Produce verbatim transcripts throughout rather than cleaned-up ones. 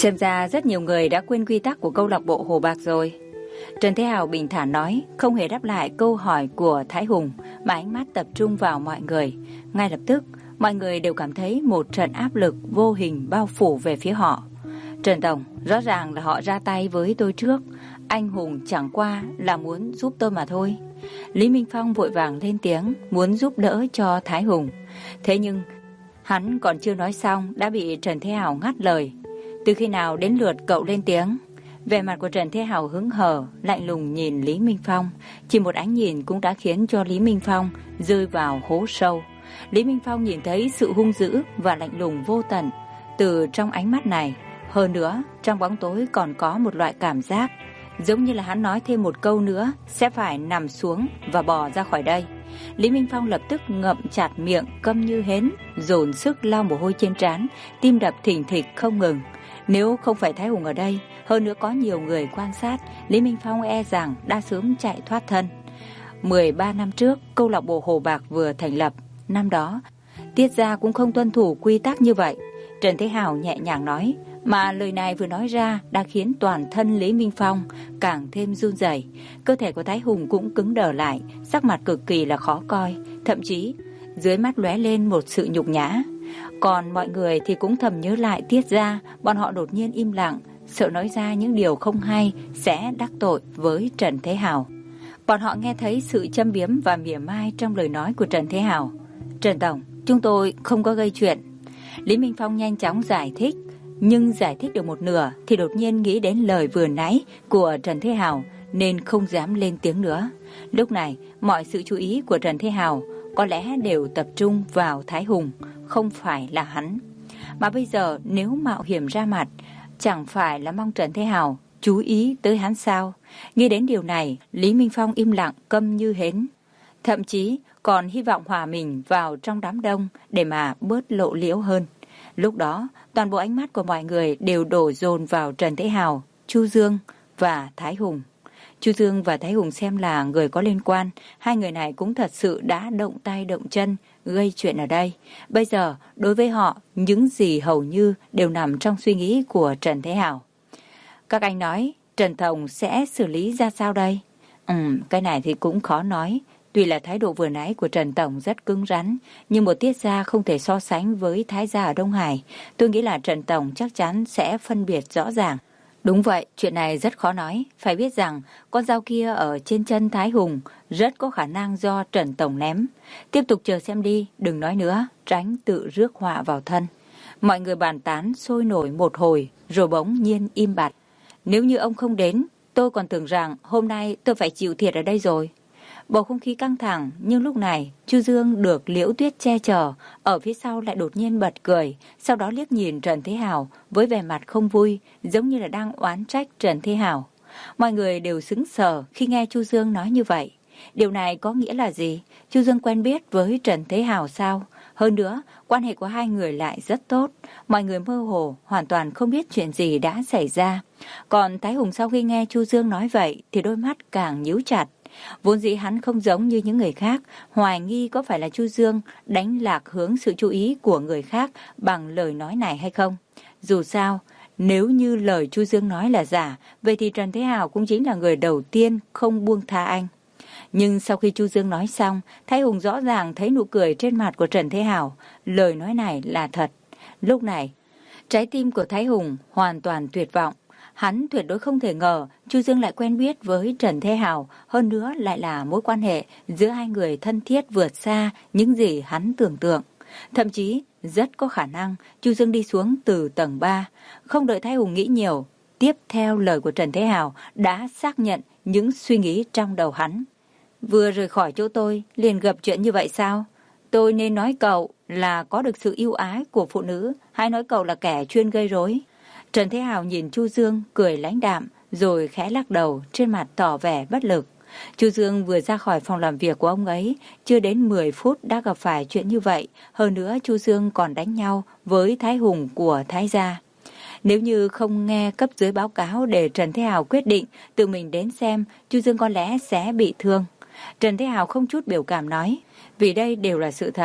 Xem ra rất nhiều người đã quên quy tắc của câu lạc bộ Hồ Bạc rồi. Trần Thế Hào bình thản nói, không hề đáp lại câu hỏi của Thái Hùng, mà ánh mắt tập trung vào mọi người. Ngay lập tức, mọi người đều cảm thấy một trận áp lực vô hình bao phủ về phía họ. Trần Tổng, rõ ràng là họ ra tay với tôi trước. Anh Hùng chẳng qua là muốn giúp tôi mà thôi. Lý Minh Phong vội vàng lên tiếng, muốn giúp đỡ cho Thái Hùng. Thế nhưng, hắn còn chưa nói xong đã bị Trần Thế Hào ngắt lời. Từ khi nào đến lượt cậu lên tiếng? Vẻ mặt của Trần Thế Hào hững hờ, lạnh lùng nhìn Lý Minh Phong. Chỉ một ánh nhìn cũng đã khiến cho Lý Minh Phong rơi vào hố sâu. Lý Minh Phong nhìn thấy sự hung dữ và lạnh lùng vô tận từ trong ánh mắt này. Hơn nữa, trong bóng tối còn có một loại cảm giác giống như là hắn nói thêm một câu nữa sẽ phải nằm xuống và bò ra khỏi đây. Lý Minh Phong lập tức ngậm chặt miệng, câm như hến, dồn sức lau mồ hôi trên trán, tim đập thình thịch không ngừng. Nếu không phải Thái Hùng ở đây, hơn nữa có nhiều người quan sát, Lý Minh Phong e rằng đã sớm chạy thoát thân. mười ba năm trước, câu lạc bộ Hồ Bạc vừa thành lập. Năm đó, Tiết Gia cũng không tuân thủ quy tắc như vậy. Trần Thế Hào nhẹ nhàng nói, mà lời này vừa nói ra đã khiến toàn thân Lý Minh Phong càng thêm run rẩy. Cơ thể của Thái Hùng cũng cứng đờ lại, sắc mặt cực kỳ là khó coi, thậm chí dưới mắt lóe lên một sự nhục nhã. Còn mọi người thì cũng thầm nhớ lại Tiết Gia, bọn họ đột nhiên im lặng, sợ nói ra những điều không hay sẽ đắc tội với Trần Thế Hào. Bọn họ nghe thấy sự châm biếm và mỉa mai trong lời nói của Trần Thế Hào. Trần Tổng, chúng tôi không có gây chuyện. Lý Minh Phong nhanh chóng giải thích, nhưng giải thích được một nửa thì đột nhiên nghĩ đến lời vừa nãy của Trần Thế Hào nên không dám lên tiếng nữa. Lúc này, mọi sự chú ý của Trần Thế Hào có lẽ đều tập trung vào Thái Hùng, không phải là hắn. Mà bây giờ nếu mạo hiểm ra mặt, chẳng phải là mong Trần Thế Hào chú ý tới hắn sao? Nghĩ đến điều này, Lý Minh Phong im lặng câm như hến. Thậm chí còn hy vọng hòa mình vào trong đám đông để mà bớt lộ liễu hơn. Lúc đó, toàn bộ ánh mắt của mọi người đều đổ dồn vào Trần Thế Hào, Chu Dương và Thái Hùng. Chu Dương và Thái Hùng xem là người có liên quan, hai người này cũng thật sự đã động tay động chân gây chuyện ở đây. Bây giờ, đối với họ, những gì hầu như đều nằm trong suy nghĩ của Trần Thế Hào. Các anh nói, Trần Tổng sẽ xử lý ra sao đây? Ừm, cái này thì cũng khó nói. Tuy là thái độ vừa nãy của Trần Tổng rất cứng rắn, nhưng một Tiết Gia không thể so sánh với Thái Gia ở Đông Hải. Tôi nghĩ là Trần Tổng chắc chắn sẽ phân biệt rõ ràng. Đúng vậy, chuyện này rất khó nói. Phải biết rằng, con dao kia ở trên chân Thái Hùng rất có khả năng do Trần Tổng ném. Tiếp tục chờ xem đi, đừng nói nữa, tránh tự rước họa vào thân. Mọi người bàn tán sôi nổi một hồi, rồi bỗng nhiên im bặt. Nếu như ông không đến, tôi còn tưởng rằng hôm nay tôi phải chịu thiệt ở đây rồi. Bầu không khí căng thẳng, nhưng lúc này Chu Dương được Liễu Tuyết che chở, ở phía sau lại đột nhiên bật cười, sau đó liếc nhìn Trần Thế Hào với vẻ mặt không vui, giống như là đang oán trách Trần Thế Hào. Mọi người đều sững sờ khi nghe Chu Dương nói như vậy. Điều này có nghĩa là gì? Chu Dương quen biết với Trần Thế Hào sao? Hơn nữa, quan hệ của hai người lại rất tốt. Mọi người mơ hồ, hoàn toàn không biết chuyện gì đã xảy ra. Còn Thái Hùng sau khi nghe Chu Dương nói vậy thì đôi mắt càng nhíu chặt. Vốn dĩ hắn không giống như những người khác, hoài nghi có phải là Chu Dương đánh lạc hướng sự chú ý của người khác bằng lời nói này hay không. Dù sao, nếu như lời Chu Dương nói là giả, vậy thì Trần Thế Hào cũng chính là người đầu tiên không buông tha anh. Nhưng sau khi Chu Dương nói xong, Thái Hùng rõ ràng thấy nụ cười trên mặt của Trần Thế Hào. Lời nói này là thật. Lúc này, trái tim của Thái Hùng hoàn toàn tuyệt vọng. Hắn tuyệt đối không thể ngờ Chu Dương lại quen biết với Trần Thế Hào, hơn nữa lại là mối quan hệ giữa hai người thân thiết vượt xa những gì hắn tưởng tượng. Thậm chí, rất có khả năng Chu Dương đi xuống từ tầng ba. Không đợi Thái Hùng nghĩ nhiều, tiếp theo lời của Trần Thế Hào đã xác nhận những suy nghĩ trong đầu hắn. Vừa rời khỏi chỗ tôi, liền gặp chuyện như vậy sao? Tôi nên nói cậu là có được sự ưu ái của phụ nữ, hay nói cậu là kẻ chuyên gây rối? Trần Thế Hào nhìn Chu Dương cười lãnh đạm, rồi khẽ lắc đầu, trên mặt tỏ vẻ bất lực. Chu Dương vừa ra khỏi phòng làm việc của ông ấy, chưa đến mười phút đã gặp phải chuyện như vậy. Hơn nữa Chu Dương còn đánh nhau với Thái Hùng của Thái Gia. Nếu như không nghe cấp dưới báo cáo để Trần Thế Hào quyết định tự mình đến xem, Chu Dương có lẽ sẽ bị thương. Trần Thế Hào không chút biểu cảm nói, vì đây đều là sự thật.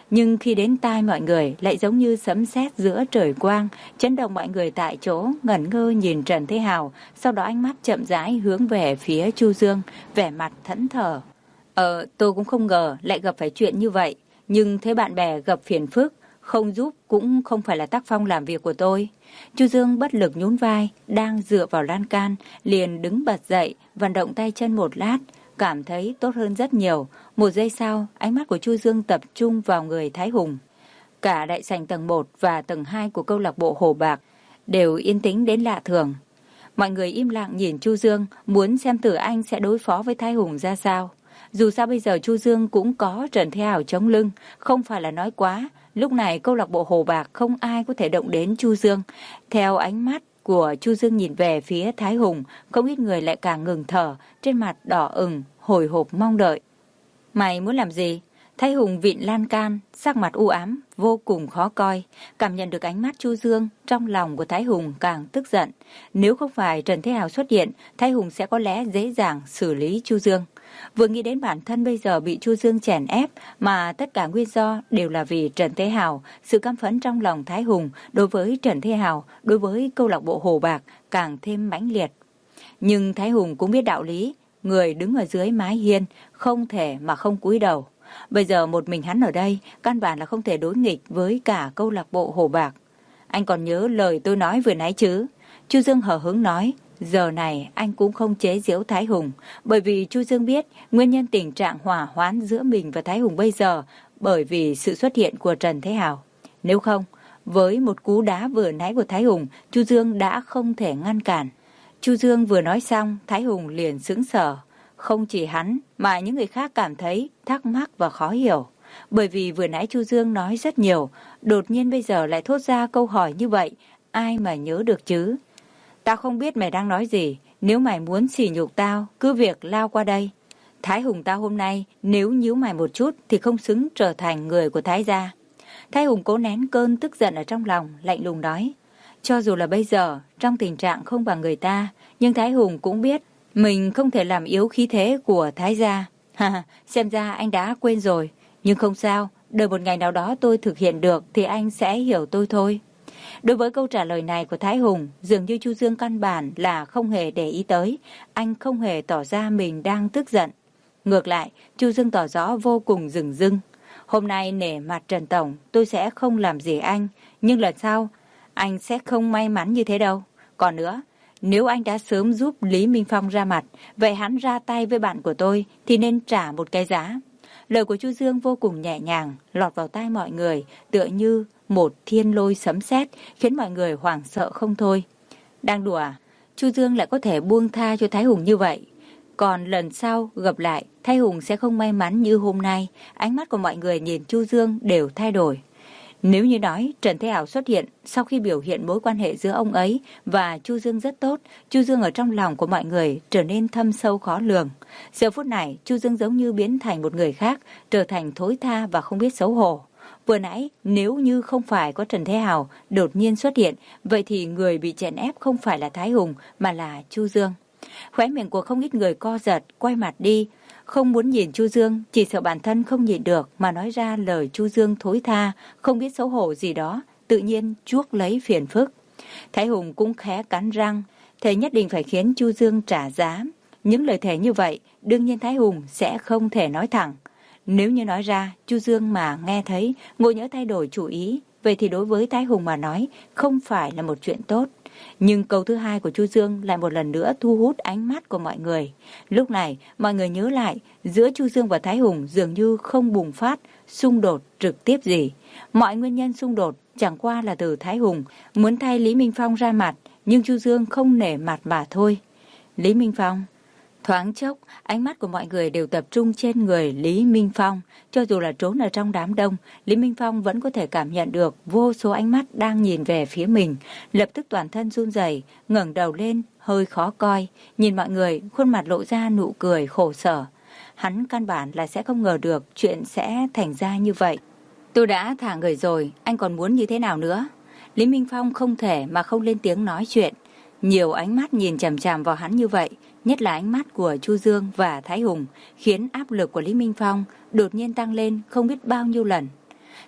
Nhưng khi đến tai mọi người lại giống như sấm sét giữa trời quang, chấn động mọi người tại chỗ, ngẩn ngơ nhìn Trần Thế Hào, sau đó ánh mắt chậm rãi hướng về phía Chu Dương, vẻ mặt thẫn thờ. Ờ, tôi cũng không ngờ lại gặp phải chuyện như vậy, nhưng thấy bạn bè gặp phiền phức, không giúp cũng không phải là tác phong làm việc của tôi. Chu Dương bất lực nhún vai, đang dựa vào lan can, liền đứng bật dậy, vận động tay chân một lát, cảm thấy tốt hơn rất nhiều. Một giây sau, ánh mắt của Chu Dương tập trung vào người Thái Hùng. Cả đại sảnh tầng một và tầng hai của câu lạc bộ Hồ Bạc đều yên tĩnh đến lạ thường. Mọi người im lặng nhìn Chu Dương, muốn xem thử anh sẽ đối phó với Thái Hùng ra sao. Dù sao bây giờ Chu Dương cũng có Trần Thế Hào chống lưng, không phải là nói quá. Lúc này câu lạc bộ Hồ Bạc không ai có thể động đến Chu Dương. Theo ánh mắt của Chu Dương nhìn về phía Thái Hùng, không ít người lại càng ngừng thở, trên mặt đỏ ửng, hồi hộp mong đợi. Mày muốn làm gì? Thái Hùng vịn lan can, sắc mặt u ám, vô cùng khó coi. Cảm nhận được ánh mắt Chu Dương, trong lòng của Thái Hùng càng tức giận. Nếu không phải Trần Thế Hào xuất hiện, Thái Hùng sẽ có lẽ dễ dàng xử lý Chu Dương. Vừa nghĩ đến bản thân bây giờ bị Chu Dương chèn ép, mà tất cả nguyên do đều là vì Trần Thế Hào, sự căm phẫn trong lòng Thái Hùng đối với Trần Thế Hào, đối với câu lạc bộ Hồ Bạc càng thêm mãnh liệt. Nhưng Thái Hùng cũng biết đạo lý, người đứng ở dưới mái hiên không thể mà không cúi đầu. Bây giờ một mình hắn ở đây, căn bản là không thể đối nghịch với cả câu lạc bộ Hồ Bạc. Anh còn nhớ lời tôi nói vừa nãy chứ? Chu Dương hờ hững nói. Giờ này anh cũng không chế giễu Thái Hùng, bởi vì Chu Dương biết nguyên nhân tình trạng hỏa hoãn giữa mình và Thái Hùng bây giờ bởi vì sự xuất hiện của Trần Thế Hào. Nếu không, với một cú đá vừa nãy của Thái Hùng, Chu Dương đã không thể ngăn cản. Chu Dương vừa nói xong, Thái Hùng liền sững sờ. Không chỉ hắn mà những người khác cảm thấy thắc mắc và khó hiểu. Bởi vì vừa nãy Chu Dương nói rất nhiều, đột nhiên bây giờ lại thốt ra câu hỏi như vậy, ai mà nhớ được chứ? Tao không biết mày đang nói gì, nếu mày muốn sỉ nhục tao, cứ việc lao qua đây. Thái Hùng tao hôm nay, nếu nhíu mày một chút thì không xứng trở thành người của Thái gia. Thái Hùng cố nén cơn tức giận ở trong lòng, lạnh lùng nói. Cho dù là bây giờ, trong tình trạng không bằng người ta, nhưng Thái Hùng cũng biết mình không thể làm yếu khí thế của Thái gia. Ha, xem ra anh đã quên rồi. Nhưng không sao, đợi một ngày nào đó tôi thực hiện được thì anh sẽ hiểu tôi thôi. Đối với câu trả lời này của Thái Hùng, dường như Chu Dương căn bản là không hề để ý tới. Anh không hề tỏ ra mình đang tức giận. Ngược lại, Chu Dương tỏ rõ vô cùng rừng rưng. Hôm nay nể mặt Trần Tổng, tôi sẽ không làm gì anh. Nhưng lần sau, anh sẽ không may mắn như thế đâu. Còn nữa, nếu anh đã sớm giúp Lý Minh Phong ra mặt, vậy hắn ra tay với bạn của tôi thì nên trả một cái giá. Lời của Chu Dương vô cùng nhẹ nhàng, lọt vào tai mọi người, tựa như một thiên lôi sấm sét, khiến mọi người hoảng sợ không thôi. Đang đùa à? Chu Dương lại có thể buông tha cho Thái Hùng như vậy. Còn lần sau gặp lại, Thái Hùng sẽ không may mắn như hôm nay. Ánh mắt của mọi người nhìn Chu Dương đều thay đổi. Nếu như nói Trần Thế Hào xuất hiện sau khi biểu hiện mối quan hệ giữa ông ấy và Chu Dương rất tốt, Chu Dương ở trong lòng của mọi người trở nên thâm sâu khó lường. Giờ phút này, Chu Dương giống như biến thành một người khác, trở thành thối tha và không biết xấu hổ. Vừa nãy, nếu như không phải có Trần Thế Hào đột nhiên xuất hiện, vậy thì người bị chèn ép không phải là Thái Hùng mà là Chu Dương. Khóe miệng của không ít người co giật, quay mặt đi, không muốn nhìn Chu Dương, chỉ sợ bản thân không nhịn được mà nói ra lời Chu Dương thối tha, không biết xấu hổ gì đó, tự nhiên chuốc lấy phiền phức. Thái Hùng cũng khẽ cắn răng, thề nhất định phải khiến Chu Dương trả giá. Những lời thề như vậy, đương nhiên Thái Hùng sẽ không thể nói thẳng. Nếu như nói ra, Chu Dương mà nghe thấy, ngộ nhỡ thay đổi chủ ý, vậy thì đối với Thái Hùng mà nói, không phải là một chuyện tốt. Nhưng câu thứ hai của Chu Dương lại một lần nữa thu hút ánh mắt của mọi người. Lúc này, mọi người nhớ lại, giữa Chu Dương và Thái Hùng dường như không bùng phát, xung đột trực tiếp gì. Mọi nguyên nhân xung đột chẳng qua là từ Thái Hùng muốn thay Lý Minh Phong ra mặt, nhưng Chu Dương không nể mặt mà thôi. Lý Minh Phong. Thoáng chốc, ánh mắt của mọi người đều tập trung trên người Lý Minh Phong. Cho dù là trốn ở trong đám đông, Lý Minh Phong vẫn có thể cảm nhận được vô số ánh mắt đang nhìn về phía mình. Lập tức toàn thân run rẩy, ngẩng đầu lên, hơi khó coi. Nhìn mọi người, khuôn mặt lộ ra nụ cười khổ sở. Hắn căn bản là sẽ không ngờ được chuyện sẽ thành ra như vậy. Tôi đã thả người rồi, anh còn muốn như thế nào nữa? Lý Minh Phong không thể mà không lên tiếng nói chuyện. Nhiều ánh mắt nhìn chằm chằm vào hắn như vậy, nhất là ánh mắt của Chu Dương và Thái Hùng, khiến áp lực của Lý Minh Phong đột nhiên tăng lên không biết bao nhiêu lần.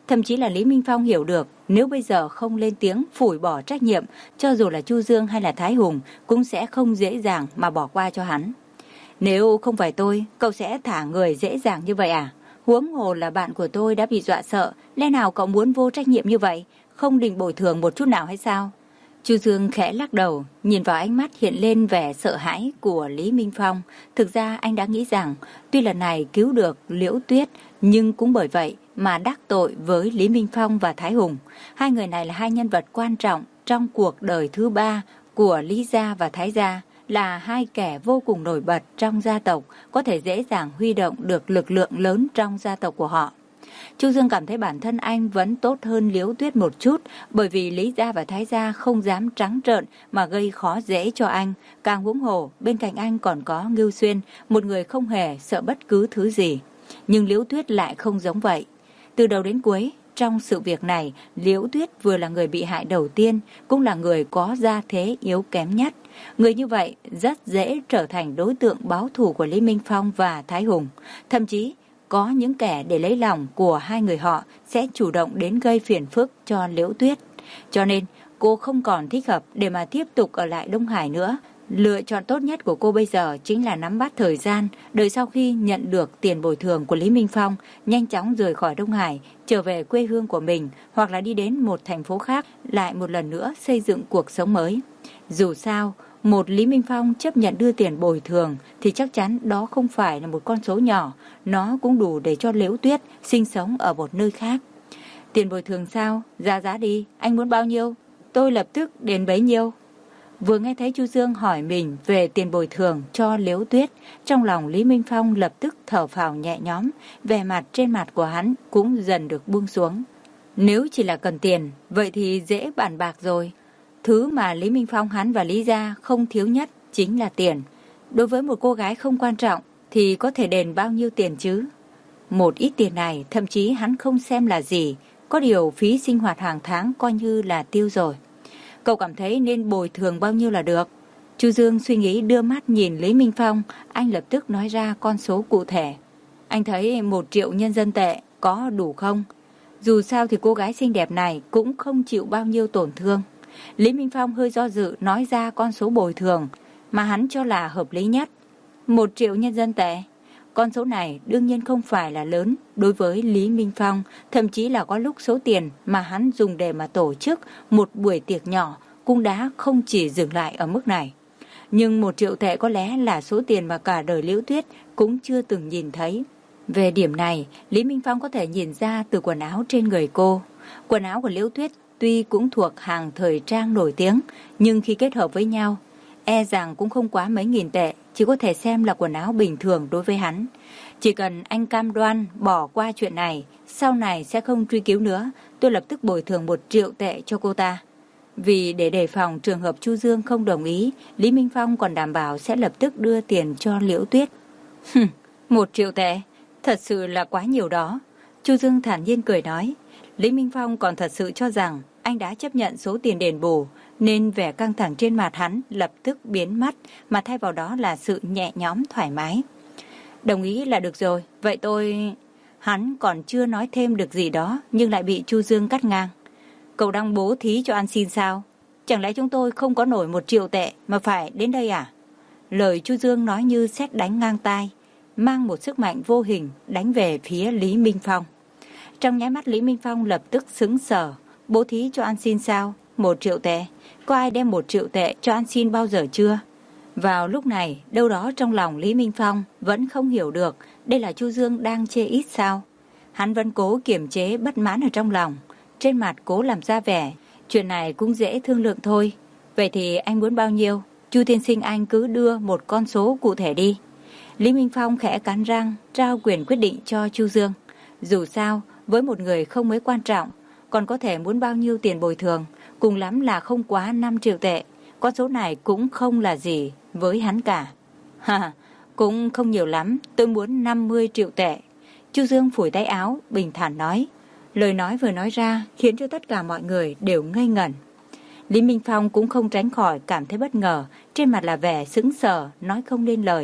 Thậm chí là Lý Minh Phong hiểu được nếu bây giờ không lên tiếng phủi bỏ trách nhiệm, cho dù là Chu Dương hay là Thái Hùng cũng sẽ không dễ dàng mà bỏ qua cho hắn. Nếu không phải tôi, cậu sẽ thả người dễ dàng như vậy à? Huống hồ là bạn của tôi đã bị dọa sợ, lẽ nào cậu muốn vô trách nhiệm như vậy, không định bồi thường một chút nào hay sao? Chu Dương khẽ lắc đầu, nhìn vào ánh mắt hiện lên vẻ sợ hãi của Lý Minh Phong. Thực ra anh đã nghĩ rằng, tuy lần này cứu được Liễu Tuyết, nhưng cũng bởi vậy mà đắc tội với Lý Minh Phong và Thái Hùng. Hai người này là hai nhân vật quan trọng trong cuộc đời thứ ba của Lý gia và Thái gia, là hai kẻ vô cùng nổi bật trong gia tộc, có thể dễ dàng huy động được lực lượng lớn trong gia tộc của họ. Chu Dương cảm thấy bản thân anh vẫn tốt hơn Liễu Tuyết một chút, bởi vì Lý gia và Thái gia không dám trắng trợn mà gây khó dễ cho anh. Càng huống hồ, bên cạnh anh còn có Ngưu Xuyên, một người không hề sợ bất cứ thứ gì. Nhưng Liễu Tuyết lại không giống vậy. Từ đầu đến cuối, trong sự việc này, Liễu Tuyết vừa là người bị hại đầu tiên, cũng là người có gia thế yếu kém nhất. Người như vậy rất dễ trở thành đối tượng báo thù của Lý Minh Phong và Thái Hùng. Thậm chí, có những kẻ để lấy lòng của hai người họ sẽ chủ động đến gây phiền phức cho Liễu Tuyết. Cho nên, cô không còn thích hợp để mà tiếp tục ở lại Đông Hải nữa. Lựa chọn tốt nhất của cô bây giờ chính là nắm bắt thời gian, đợi sau khi nhận được tiền bồi thường của Lý Minh Phong, nhanh chóng rời khỏi Đông Hải, trở về quê hương của mình, hoặc là đi đến một thành phố khác, lại một lần nữa xây dựng cuộc sống mới. Dù sao, một Lý Minh Phong chấp nhận đưa tiền bồi thường thì chắc chắn đó không phải là một con số nhỏ, nó cũng đủ để cho Liễu Tuyết sinh sống ở một nơi khác. Tiền bồi thường sao? Ra giá đi, anh muốn bao nhiêu? Tôi lập tức đến bấy nhiêu. Vừa nghe thấy Chu Dương hỏi mình về tiền bồi thường cho Liễu Tuyết, trong lòng Lý Minh Phong lập tức thở phào nhẹ nhõm, vẻ mặt trên mặt của hắn cũng dần được buông xuống. Nếu chỉ là cần tiền, vậy thì dễ bàn bạc rồi. Thứ mà Lý Minh Phong hắn và Lý gia không thiếu nhất chính là tiền. Đối với một cô gái không quan trọng thì có thể đền bao nhiêu tiền chứ? Một ít tiền này thậm chí hắn không xem là gì, có điều phí sinh hoạt hàng tháng coi như là tiêu rồi. Cậu cảm thấy nên bồi thường bao nhiêu là được? Chu Dương suy nghĩ đưa mắt nhìn Lý Minh Phong, anh lập tức nói ra con số cụ thể. Anh thấy một triệu nhân dân tệ có đủ không? Dù sao thì cô gái xinh đẹp này cũng không chịu bao nhiêu tổn thương. Lý Minh Phong hơi do dự nói ra con số bồi thường mà hắn cho là hợp lý nhất. Một triệu nhân dân tệ. Con số này đương nhiên không phải là lớn đối với Lý Minh Phong, thậm chí là có lúc số tiền mà hắn dùng để mà tổ chức một buổi tiệc nhỏ cũng đã không chỉ dừng lại ở mức này. Nhưng một triệu tệ có lẽ là số tiền mà cả đời Liễu Tuyết cũng chưa từng nhìn thấy. Về điểm này, Lý Minh Phong có thể nhìn ra từ quần áo trên người cô. Quần áo của Liễu Tuyết tuy cũng thuộc hàng thời trang nổi tiếng, nhưng khi kết hợp với nhau, e rằng cũng không quá mấy nghìn tệ, chỉ có thể xem là quần áo bình thường đối với hắn. Chỉ cần anh cam đoan bỏ qua chuyện này, sau này sẽ không truy cứu nữa, tôi lập tức bồi thường một triệu tệ cho cô ta. Vì để đề phòng trường hợp Chu Dương không đồng ý, Lý Minh Phong còn đảm bảo sẽ lập tức đưa tiền cho Liễu Tuyết. Hừm, một triệu tệ, thật sự là quá nhiều đó. Chu Dương thản nhiên cười nói. Lý Minh Phong còn thật sự cho rằng anh đã chấp nhận số tiền đền bù, nên vẻ căng thẳng trên mặt hắn lập tức biến mất, mà thay vào đó là sự nhẹ nhõm thoải mái. Đồng ý là được rồi, vậy tôi... Hắn còn chưa nói thêm được gì đó, nhưng lại bị Chu Dương cắt ngang. Cậu đang bố thí cho ăn xin sao? Chẳng lẽ chúng tôi không có nổi một triệu tệ mà phải đến đây à? Lời Chu Dương nói như sét đánh ngang tai, mang một sức mạnh vô hình đánh về phía Lý Minh Phong. Trong nháy mắt Lý Minh Phong lập tức sững sờ. Bố thí cho ăn xin sao? Một triệu tệ? Có ai đem một triệu tệ cho ăn xin bao giờ chưa? Vào lúc này, đâu đó trong lòng Lý Minh Phong vẫn không hiểu được đây là Chu Dương đang chê ít sao. Hắn vẫn cố kiềm chế bất mãn ở trong lòng, trên mặt cố làm ra vẻ chuyện này cũng dễ thương lượng thôi. Vậy thì anh muốn bao nhiêu? Chu tiên sinh anh cứ đưa một con số cụ thể đi. Lý Minh Phong khẽ cắn răng, trao quyền quyết định cho Chu Dương. Dù sao, với một người không mấy quan trọng, còn có thể muốn bao nhiêu tiền bồi thường, cùng lắm là không quá năm triệu tệ. Con số này cũng không là gì với hắn cả. Ha, cũng không nhiều lắm, tôi muốn năm mươi triệu tệ. Chu Dương phủi tay áo, bình thản nói. Lời nói vừa nói ra khiến cho tất cả mọi người đều ngây ngẩn. Lý Minh Phong cũng không tránh khỏi cảm thấy bất ngờ, trên mặt là vẻ sững sờ, nói không nên lời.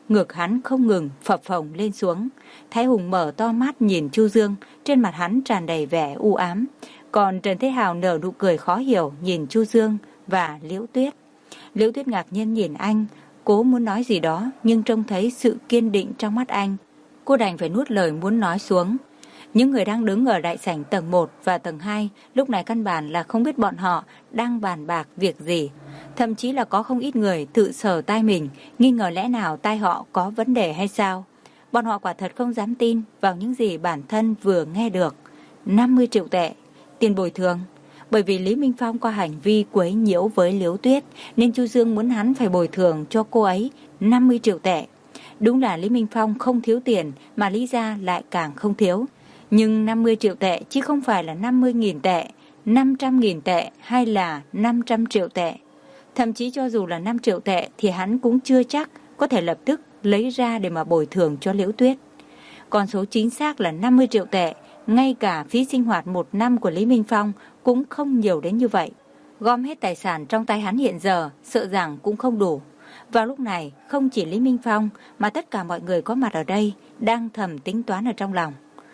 ngực hắn không ngừng phập phồng lên xuống. Thái Hùng mở to mắt nhìn Chu Dương, trên mặt hắn tràn đầy vẻ u ám. Còn Trần Thế Hào nở nụ cười khó hiểu nhìn Chu Dương và Liễu Tuyết. Liễu Tuyết ngạc nhiên nhìn anh, cố muốn nói gì đó nhưng trông thấy sự kiên định trong mắt anh. Cô đành phải nuốt lời muốn nói xuống. Những người đang đứng ở đại sảnh tầng một và tầng hai lúc này căn bản là không biết bọn họ đang bàn bạc việc gì. Thậm chí là có không ít người tự sờ tai mình, nghi ngờ lẽ nào tai họ có vấn đề hay sao. Bọn họ quả thật không dám tin vào những gì bản thân vừa nghe được. năm mươi triệu tệ, tiền bồi thường. Bởi vì Lý Minh Phong có hành vi quấy nhiễu với Liễu Tuyết nên Chu Dương muốn hắn phải bồi thường cho cô ấy năm mươi triệu tệ. Đúng là Lý Minh Phong không thiếu tiền mà Lý gia lại càng không thiếu. Nhưng năm mươi triệu tệ chứ không phải là năm mươi nghìn tệ, năm trăm nghìn tệ hay là năm trăm triệu tệ. Thậm chí cho dù là năm triệu tệ thì hắn cũng chưa chắc có thể lập tức lấy ra để mà bồi thường cho Liễu Tuyết. Con số chính xác là năm mươi triệu tệ, ngay cả phí sinh hoạt một năm của Lý Minh Phong cũng không nhiều đến như vậy. Gom hết tài sản trong tay hắn hiện giờ, sợ rằng cũng không đủ. Vào lúc này, không chỉ Lý Minh Phong mà tất cả mọi người có mặt ở đây đang thầm tính toán ở trong lòng.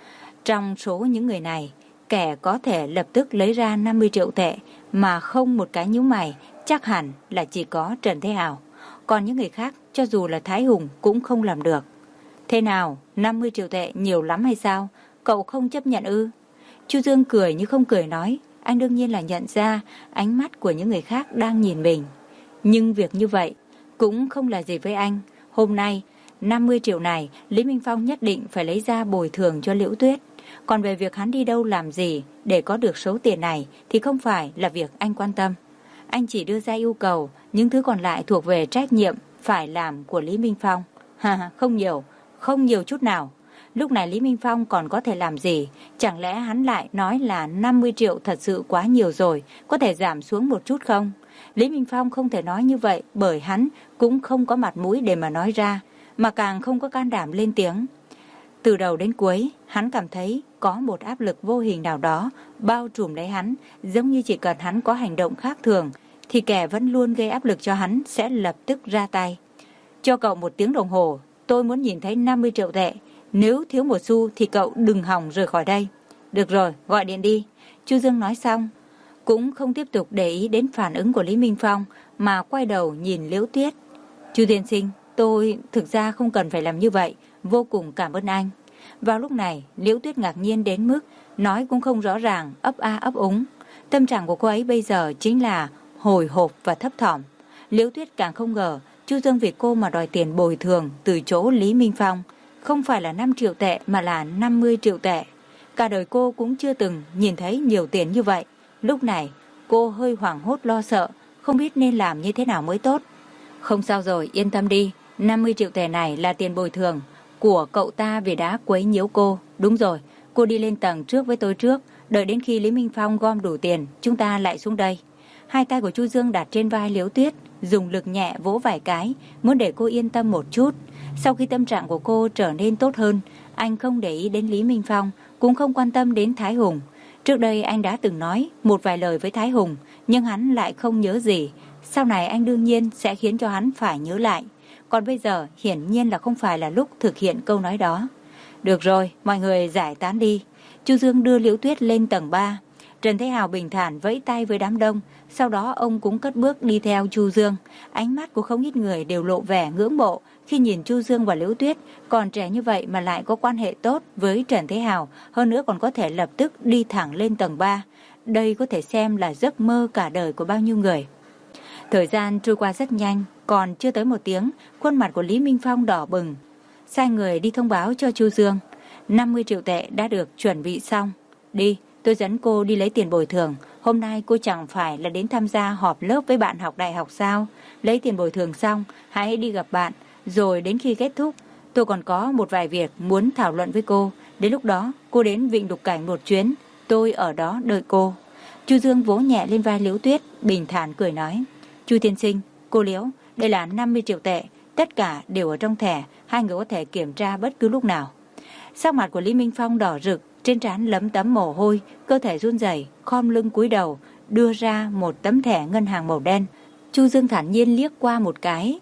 Trong số những người này, kẻ có thể lập tức lấy ra năm mươi triệu tệ mà không một cái nhíu mày chắc hẳn là chỉ có Trần Thế Hào. Còn những người khác, cho dù là Thái Hùng cũng không làm được. Thế nào, năm mươi triệu tệ nhiều lắm hay sao? Cậu không chấp nhận ư? Chu Dương cười như không cười nói, anh đương nhiên là nhận ra ánh mắt của những người khác đang nhìn mình. Nhưng việc như vậy cũng không là gì với anh. Hôm nay, năm mươi triệu này, Lý Minh Phong nhất định phải lấy ra bồi thường cho Liễu Tuyết. Còn về việc hắn đi đâu làm gì để có được số tiền này thì không phải là việc anh quan tâm. Anh chỉ đưa ra yêu cầu, những thứ còn lại thuộc về trách nhiệm phải làm của Lý Minh Phong. Ha, không nhiều, không nhiều chút nào. Lúc này Lý Minh Phong còn có thể làm gì? Chẳng lẽ hắn lại nói là năm mươi triệu thật sự quá nhiều rồi, có thể giảm xuống một chút không? Lý Minh Phong không thể nói như vậy bởi hắn cũng không có mặt mũi để mà nói ra, mà càng không có can đảm lên tiếng. Từ đầu đến cuối, hắn cảm thấy có một áp lực vô hình nào đó bao trùm lấy hắn, giống như chỉ cần hắn có hành động khác thường, thì kẻ vẫn luôn gây áp lực cho hắn sẽ lập tức ra tay. Cho cậu một tiếng đồng hồ, tôi muốn nhìn thấy năm mươi triệu tệ. Nếu thiếu một xu thì cậu đừng hòng rời khỏi đây. Được rồi, gọi điện đi. Chu Dương nói xong, cũng không tiếp tục để ý đến phản ứng của Lý Minh Phong, mà quay đầu nhìn Liễu Tuyết. Chu tiên sinh, tôi thực ra không cần phải làm như vậy, vô cùng cảm ơn anh. Vào lúc này, Liễu Tuyết ngạc nhiên đến mức nói cũng không rõ ràng, ấp a ấp úng. Tâm trạng của cô ấy bây giờ chính là hồi hộp và thấp thỏm. Liễu Tuyết càng không ngờ Chu Dương vì cô mà đòi tiền bồi thường từ chỗ Lý Minh Phong, không phải là năm triệu tệ mà là năm mươi triệu tệ. Cả đời cô cũng chưa từng nhìn thấy nhiều tiền như vậy. Lúc này, cô hơi hoảng hốt lo sợ, không biết nên làm như thế nào mới tốt. Không sao rồi, yên tâm đi, năm mươi triệu tệ này là tiền bồi thường của cậu ta vì đã quấy nhiễu cô. Đúng rồi, cô đi lên tầng trước với tôi trước, đợi đến khi Lý Minh Phong gom đủ tiền, chúng ta lại xuống đây. Hai tay của Chu Dương đặt trên vai Liễu Tuyết, dùng lực nhẹ vỗ vài cái, muốn để cô yên tâm một chút. Sau khi tâm trạng của cô trở nên tốt hơn, anh không để ý đến Lý Minh Phong, cũng không quan tâm đến Thái Hùng. Trước đây anh đã từng nói một vài lời với Thái Hùng, nhưng hắn lại không nhớ gì. Sau này anh đương nhiên sẽ khiến cho hắn phải nhớ lại. Còn bây giờ hiển nhiên là không phải là lúc thực hiện câu nói đó. Được rồi, mọi người giải tán đi. Chu Dương đưa Liễu Tuyết lên tầng ba. Trần Thế Hào bình thản vẫy tay với đám đông, sau đó ông cũng cất bước đi theo Chu Dương. Ánh mắt của không ít người đều lộ vẻ ngưỡng mộ khi nhìn Chu Dương và Liễu Tuyết còn trẻ như vậy mà lại có quan hệ tốt với Trần Thế Hào, hơn nữa còn có thể lập tức đi thẳng lên tầng ba. Đây có thể xem là giấc mơ cả đời của bao nhiêu người. Thời gian trôi qua rất nhanh, còn chưa tới một tiếng, khuôn mặt của Lý Minh Phong đỏ bừng. Sai người đi thông báo cho Chu Dương, năm mươi triệu tệ đã được chuẩn bị xong. Đi, tôi dẫn cô đi lấy tiền bồi thường. Hôm nay cô chẳng phải là đến tham gia họp lớp với bạn học đại học sao? Lấy tiền bồi thường xong, hãy đi gặp bạn. Rồi đến khi kết thúc, tôi còn có một vài việc muốn thảo luận với cô. Đến lúc đó, cô đến Vịnh Đục Cảnh một chuyến. Tôi ở đó đợi cô. Chu Dương vỗ nhẹ lên vai Liễu Tuyết, bình thản cười nói. Chu tiên sinh, cô Liễu, đây là năm mươi triệu tệ. Tất cả đều ở trong thẻ, hai người có thể kiểm tra bất cứ lúc nào. Sắc mặt của Lý Minh Phong đỏ rực, trên trán lấm tấm mồ hôi, cơ thể run rẩy, khom lưng cúi đầu, đưa ra một tấm thẻ ngân hàng màu đen. Chu Dương thản nhiên liếc qua một cái,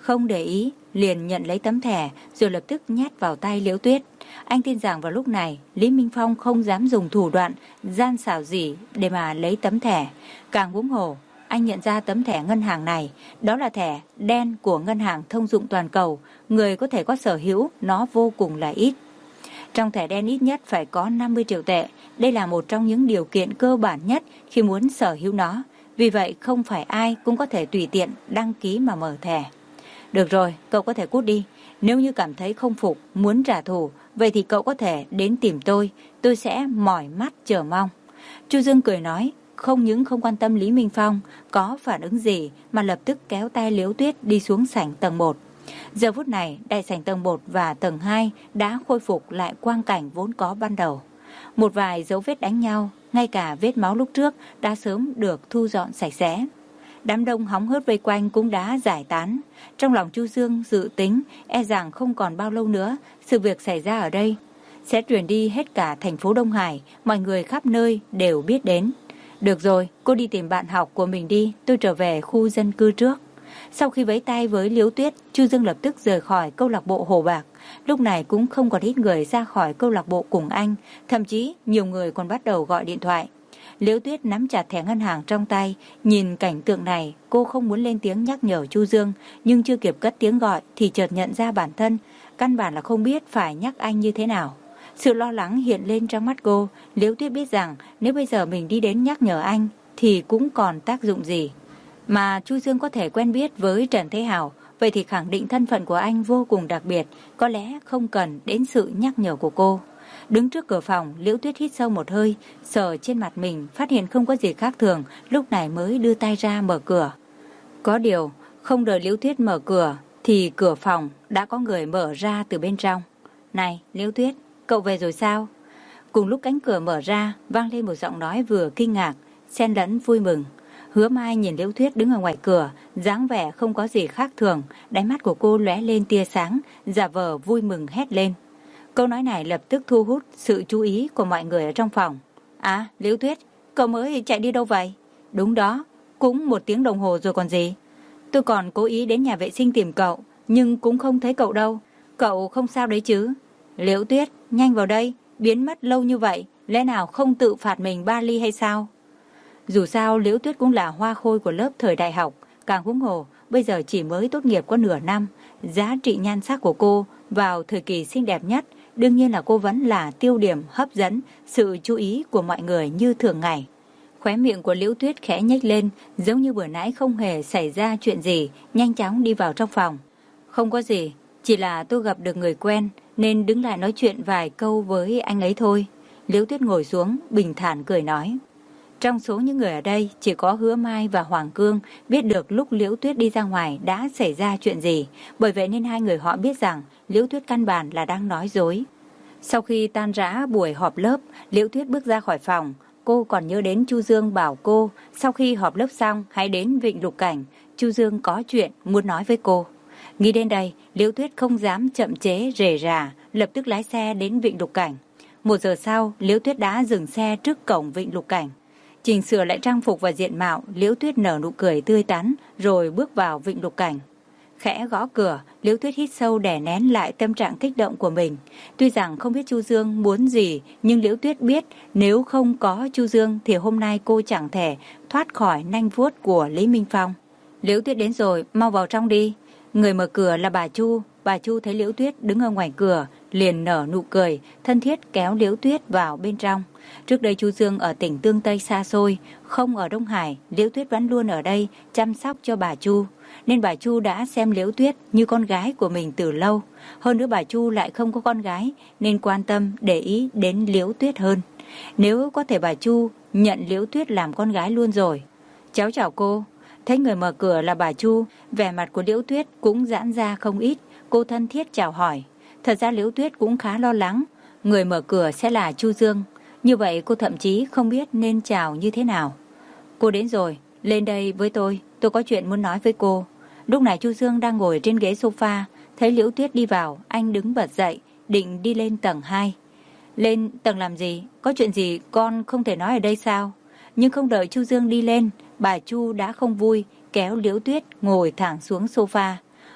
không để ý, liền nhận lấy tấm thẻ rồi lập tức nhét vào tay Liễu Tuyết. Anh tin rằng vào lúc này Lý Minh Phong không dám dùng thủ đoạn gian xảo gì để mà lấy tấm thẻ. Càng huống hồ, anh nhận ra tấm thẻ ngân hàng này, đó là thẻ đen của ngân hàng thông dụng toàn cầu, người có thể có sở hữu nó vô cùng là ít. Trong thẻ đen ít nhất phải có năm mươi triệu tệ, đây là một trong những điều kiện cơ bản nhất khi muốn sở hữu nó. Vì vậy không phải ai cũng có thể tùy tiện đăng ký mà mở thẻ. Được rồi, cậu có thể cút đi. Nếu như cảm thấy không phục, muốn trả thù, vậy thì cậu có thể đến tìm tôi, tôi sẽ mỏi mắt chờ mong. Chu Dương cười nói, không những không quan tâm Lý Minh Phong có phản ứng gì mà lập tức kéo tay Liễu Tuyết đi xuống sảnh tầng một. Giờ phút này, đại sảnh tầng một và tầng hai đã khôi phục lại quang cảnh vốn có ban đầu. Một vài dấu vết đánh nhau, ngay cả vết máu lúc trước đã sớm được thu dọn sạch sẽ. Đám đông hóng hớt vây quanh cũng đã giải tán. Trong lòng Chu Dương dự tính e rằng không còn bao lâu nữa, sự việc xảy ra ở đây sẽ truyền đi hết cả thành phố Đông Hải, mọi người khắp nơi đều biết đến. Được rồi, cô đi tìm bạn học của mình đi, tôi trở về khu dân cư trước. Sau khi vẫy tay với Liễu Tuyết, Chu Dương lập tức rời khỏi câu lạc bộ Hồ Bạc. Lúc này cũng không còn ít người ra khỏi câu lạc bộ cùng anh, thậm chí nhiều người còn bắt đầu gọi điện thoại. Liễu Tuyết nắm chặt thẻ ngân hàng trong tay, nhìn cảnh tượng này, cô không muốn lên tiếng nhắc nhở Chu Dương, nhưng chưa kịp cất tiếng gọi thì chợt nhận ra bản thân, căn bản là không biết phải nhắc anh như thế nào. Sự lo lắng hiện lên trong mắt cô, Liễu Tuyết biết rằng nếu bây giờ mình đi đến nhắc nhở anh thì cũng còn tác dụng gì. Mà Chu Dương có thể quen biết với Trần Thế Hào, vậy thì khẳng định thân phận của anh vô cùng đặc biệt, có lẽ không cần đến sự nhắc nhở của cô. Đứng trước cửa phòng, Liễu Tuyết hít sâu một hơi, sờ trên mặt mình, phát hiện không có gì khác thường, lúc này mới đưa tay ra mở cửa. Có điều, không đợi Liễu Tuyết mở cửa, thì cửa phòng đã có người mở ra từ bên trong. Này, Liễu Tuyết, cậu về rồi sao? Cùng lúc cánh cửa mở ra, vang lên một giọng nói vừa kinh ngạc, xen lẫn vui mừng. Hứa Mai nhìn Liễu Tuyết đứng ở ngoài cửa, dáng vẻ không có gì khác thường, đáy mắt của cô lóe lên tia sáng, giả vờ vui mừng hét lên. Câu nói này lập tức thu hút sự chú ý của mọi người ở trong phòng. À, Liễu Tuyết, cậu mới chạy đi đâu vậy? Đúng đó, cũng một tiếng đồng hồ rồi còn gì. Tôi còn cố ý đến nhà vệ sinh tìm cậu, nhưng cũng không thấy cậu đâu. Cậu không sao đấy chứ? Liễu Tuyết, nhanh vào đây, biến mất lâu như vậy, lẽ nào không tự phạt mình ba ly hay sao? Dù sao Liễu Tuyết cũng là hoa khôi của lớp thời đại học, càng huống hồ, bây giờ chỉ mới tốt nghiệp có nửa năm. Giá trị nhan sắc của cô vào thời kỳ xinh đẹp nhất, đương nhiên là cô vẫn là tiêu điểm hấp dẫn sự chú ý của mọi người như thường ngày. Khóe miệng của Liễu Tuyết khẽ nhếch lên, giống như vừa nãy không hề xảy ra chuyện gì, nhanh chóng đi vào trong phòng. Không có gì, chỉ là tôi gặp được người quen nên đứng lại nói chuyện vài câu với anh ấy thôi. Liễu Tuyết ngồi xuống, bình thản cười nói. Trong số những người ở đây, chỉ có Hứa Mai và Hoàng Cương biết được lúc Liễu Tuyết đi ra ngoài đã xảy ra chuyện gì, bởi vậy nên hai người họ biết rằng Liễu Tuyết căn bản là đang nói dối. Sau khi tan rã buổi họp lớp, Liễu Tuyết bước ra khỏi phòng. Cô còn nhớ đến Chu Dương bảo cô sau khi họp lớp xong hãy đến Vịnh Lục Cảnh, Chu Dương có chuyện muốn nói với cô. Nghĩ đến đây, Liễu Tuyết không dám chậm chế rề rà, lập tức lái xe đến Vịnh Lục Cảnh. Một giờ sau, Liễu Tuyết đã dừng xe trước cổng Vịnh Lục Cảnh. Chỉnh sửa lại trang phục và diện mạo, Liễu Tuyết nở nụ cười tươi tắn rồi bước vào Vịnh Lục Cảnh. Khẽ gõ cửa, Liễu Tuyết hít sâu đè nén lại tâm trạng kích động của mình. Tuy rằng không biết Chu Dương muốn gì, nhưng Liễu Tuyết biết nếu không có Chu Dương thì hôm nay cô chẳng thể thoát khỏi nanh vuốt của Lý Minh Phong. Liễu Tuyết đến rồi, mau vào trong đi. Người mở cửa là bà Chu. Bà Chu thấy Liễu Tuyết đứng ở ngoài cửa, liền nở nụ cười, thân thiết kéo Liễu Tuyết vào bên trong. Trước đây Chu Dương ở tỉnh Tương Tây xa xôi, không ở Đông Hải, Liễu Tuyết vẫn luôn ở đây chăm sóc cho bà Chu. Nên bà Chu đã xem Liễu Tuyết như con gái của mình từ lâu. Hơn nữa bà Chu lại không có con gái nên quan tâm để ý đến Liễu Tuyết hơn. Nếu có thể bà Chu nhận Liễu Tuyết làm con gái luôn rồi. Cháu chào cô. Thấy người mở cửa là bà Chu, vẻ mặt của Liễu Tuyết cũng giãn ra không ít. Cô thân thiết chào hỏi. Thật ra Liễu Tuyết cũng khá lo lắng người mở cửa sẽ là Chu Dương. Như vậy cô thậm chí không biết nên chào như thế nào. Cô đến rồi, lên đây với tôi, tôi có chuyện muốn nói với cô. Lúc này Chu Dương đang ngồi trên ghế sofa, thấy Liễu Tuyết đi vào, anh đứng bật dậy, định đi lên tầng hai. Lên tầng làm gì? Có chuyện gì con không thể nói ở đây sao? Nhưng không đợi Chu Dương đi lên, bà Chu đã không vui, kéo Liễu Tuyết ngồi thẳng xuống sofa.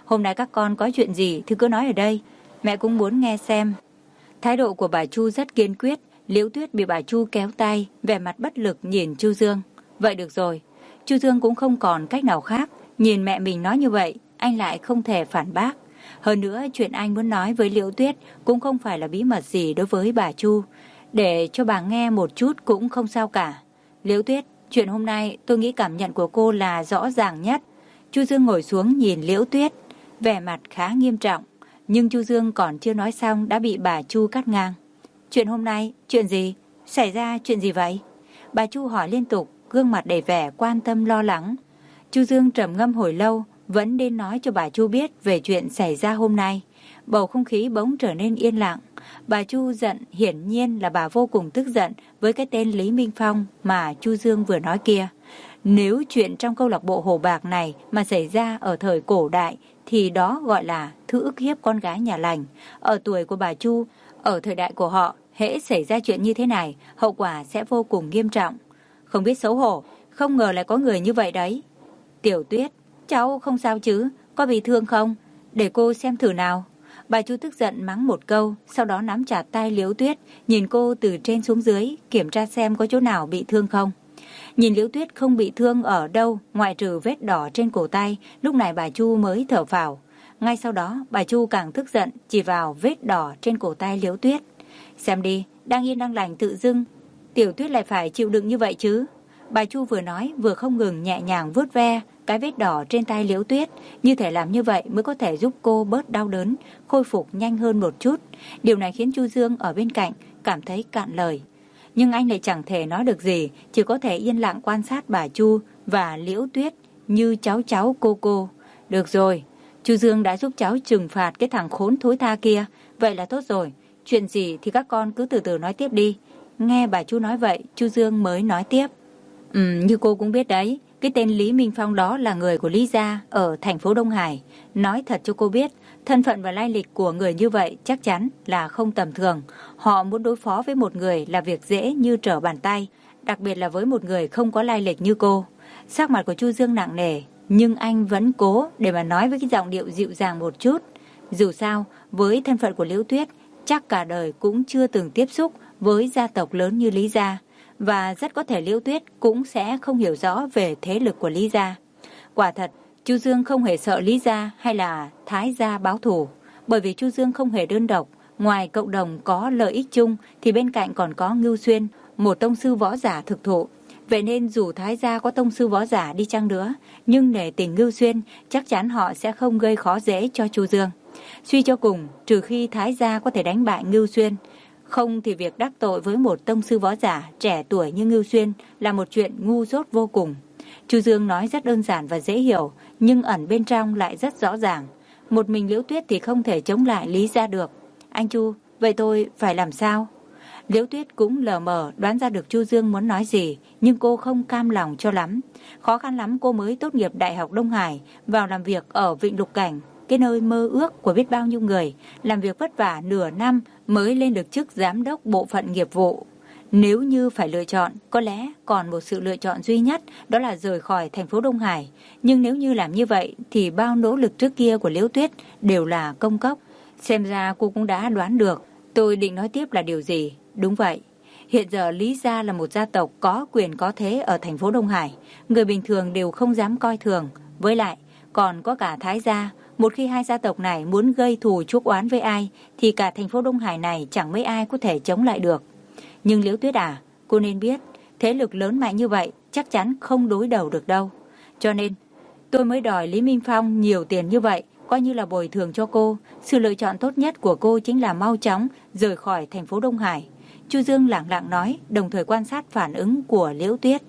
Hôm nay các con có chuyện gì thì cứ nói ở đây, mẹ cũng muốn nghe xem. Thái độ của bà Chu rất kiên quyết. Liễu Tuyết bị bà Chu kéo tay, vẻ mặt bất lực nhìn Chu Dương. Vậy được rồi. Chu Dương cũng không còn cách nào khác. Nhìn mẹ mình nói như vậy, anh lại không thể phản bác. Hơn nữa, chuyện anh muốn nói với Liễu Tuyết cũng không phải là bí mật gì đối với bà Chu. Để cho bà nghe một chút cũng không sao cả. Liễu Tuyết, chuyện hôm nay tôi nghĩ cảm nhận của cô là rõ ràng nhất. Chu Dương ngồi xuống nhìn Liễu Tuyết, vẻ mặt khá nghiêm trọng. Nhưng Chu Dương còn chưa nói xong đã bị bà Chu cắt ngang. Chuyện hôm nay, chuyện gì? Xảy ra chuyện gì vậy? Bà Chu hỏi liên tục, gương mặt đầy vẻ quan tâm lo lắng. Chu Dương trầm ngâm hồi lâu, vẫn nên nói cho bà Chu biết về chuyện xảy ra hôm nay. Bầu không khí bỗng trở nên yên lặng. Bà Chu giận, hiển nhiên là bà vô cùng tức giận với cái tên Lý Minh Phong mà Chu Dương vừa nói kia. Nếu chuyện trong câu lạc bộ Hồ Bạc này mà xảy ra ở thời cổ đại thì đó gọi là thứ ức hiếp con gái nhà lành. Ở tuổi của bà Chu, ở thời đại của họ, hễ xảy ra chuyện như thế này, hậu quả sẽ vô cùng nghiêm trọng. Không biết xấu hổ, không ngờ lại có người như vậy đấy. Tiểu Tuyết, cháu không sao chứ, có bị thương không? Để cô xem thử nào. Bà Chu tức giận mắng một câu, sau đó nắm chặt tay Liễu Tuyết, nhìn cô từ trên xuống dưới, kiểm tra xem có chỗ nào bị thương không. Nhìn Liễu Tuyết không bị thương ở đâu, ngoại trừ vết đỏ trên cổ tay, lúc này bà Chu mới thở phào. Ngay sau đó, bà Chu càng tức giận, chỉ vào vết đỏ trên cổ tay Liễu Tuyết. Xem đi, đang yên đang lành tự dưng, Tiểu Tuyết lại phải chịu đựng như vậy chứ. Bà Chu vừa nói vừa không ngừng nhẹ nhàng vuốt ve cái vết đỏ trên tay Liễu Tuyết, như thể làm như vậy mới có thể giúp cô bớt đau đớn, khôi phục nhanh hơn một chút. Điều này khiến Chu Dương ở bên cạnh cảm thấy cạn lời. Nhưng anh lại chẳng thể nói được gì, chỉ có thể yên lặng quan sát bà Chu và Liễu Tuyết như cháu cháu cô cô. Được rồi, Chu Dương đã giúp cháu trừng phạt cái thằng khốn thối tha kia, vậy là tốt rồi. Chuyện gì thì các con cứ từ từ nói tiếp đi. Nghe bà Chu nói vậy, Chu Dương mới nói tiếp. Ừ, như cô cũng biết đấy, cái tên Lý Minh Phong đó là người của Lý gia ở thành phố Đông Hải. Nói thật cho cô biết, thân phận và lai lịch của người như vậy chắc chắn là không tầm thường. Họ muốn đối phó với một người là việc dễ như trở bàn tay, đặc biệt là với một người không có lai lịch như cô. Sắc mặt của Chu Dương nặng nề, nhưng anh vẫn cố để mà nói với cái giọng điệu dịu dàng một chút. Dù sao, với thân phận của Liễu Tuyết, chắc cả đời cũng chưa từng tiếp xúc với gia tộc lớn như Lý gia. Và rất có thể Liễu Tuyết cũng sẽ không hiểu rõ về thế lực của Lý gia. Quả thật, Chu Dương không hề sợ Lý gia hay là Thái gia báo thù, bởi vì Chu Dương không hề đơn độc. Ngoài cộng đồng có lợi ích chung thì bên cạnh còn có Ngưu Xuyên, một tông sư võ giả thực thụ. Vậy nên dù Thái gia có tông sư võ giả đi chăng nữa, nhưng nể tình Ngưu Xuyên, chắc chắn họ sẽ không gây khó dễ cho Chu Dương. Suy cho cùng, trừ khi Thái gia có thể đánh bại Ngưu Xuyên, không thì việc đắc tội với một tông sư võ giả trẻ tuổi như Ngưu Xuyên là một chuyện ngu dốt vô cùng. Chu Dương nói rất đơn giản và dễ hiểu, nhưng ẩn bên trong lại rất rõ ràng. Một mình Liễu Tuyết thì không thể chống lại Lý gia được. Anh Chu, vậy tôi phải làm sao? Liễu Tuyết cũng lờ mờ đoán ra được Chu Dương muốn nói gì, nhưng cô không cam lòng cho lắm. Khó khăn lắm cô mới tốt nghiệp Đại học Đông Hải, vào làm việc ở Vịnh Lục Cảnh, cái nơi mơ ước của biết bao nhiêu người, làm việc vất vả nửa năm mới lên được chức giám đốc bộ phận nghiệp vụ. Nếu như phải lựa chọn, có lẽ còn một sự lựa chọn duy nhất, đó là rời khỏi thành phố Đông Hải. Nhưng nếu như làm như vậy, thì bao nỗ lực trước kia của Liễu Tuyết đều là công cốc. Xem ra cô cũng đã đoán được tôi định nói tiếp là điều gì. Đúng vậy, hiện giờ Lý gia là một gia tộc có quyền có thế ở thành phố Đông Hải. Người bình thường đều không dám coi thường. Với lại, còn có cả Thái gia. Một khi hai gia tộc này muốn gây thù chuốc oán với ai, thì cả thành phố Đông Hải này chẳng mấy ai có thể chống lại được. Nhưng Liễu Tuyết à, cô nên biết, thế lực lớn mạnh như vậy chắc chắn không đối đầu được đâu. Cho nên, tôi mới đòi Lý Minh Phong nhiều tiền như vậy, coi như là bồi thường cho cô. Sự lựa chọn tốt nhất của cô chính là mau chóng rời khỏi thành phố Đông Hải. Chu Dương lặng lặng nói, đồng thời quan sát phản ứng của Liễu Tuyết.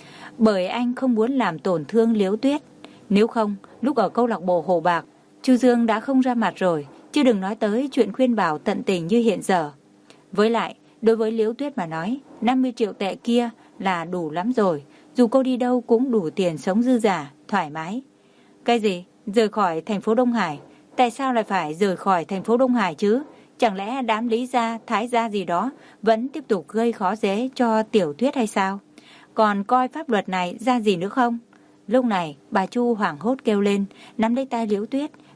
Bởi anh không muốn làm tổn thương Liễu Tuyết. Nếu không, lúc ở câu lạc bộ Hồ Bạc, Chu Dương đã không ra mặt rồi, chứ đừng nói tới chuyện khuyên bảo tận tình như hiện giờ. Với lại, đối với Liễu Tuyết mà nói, năm mươi triệu tệ kia là đủ lắm rồi. Dù cô đi đâu cũng đủ tiền sống dư giả, thoải mái. Cái gì? Rời khỏi thành phố Đông Hải? Tại sao lại phải rời khỏi thành phố Đông Hải chứ? Chẳng lẽ đám Lý gia, Thái gia gì đó vẫn tiếp tục gây khó dễ cho Tiểu Tuyết hay sao? Còn coi pháp luật này ra gì nữa không? Lúc này, bà Chu hoảng hốt kêu lên, nắm lấy tay Liễu Tuyết,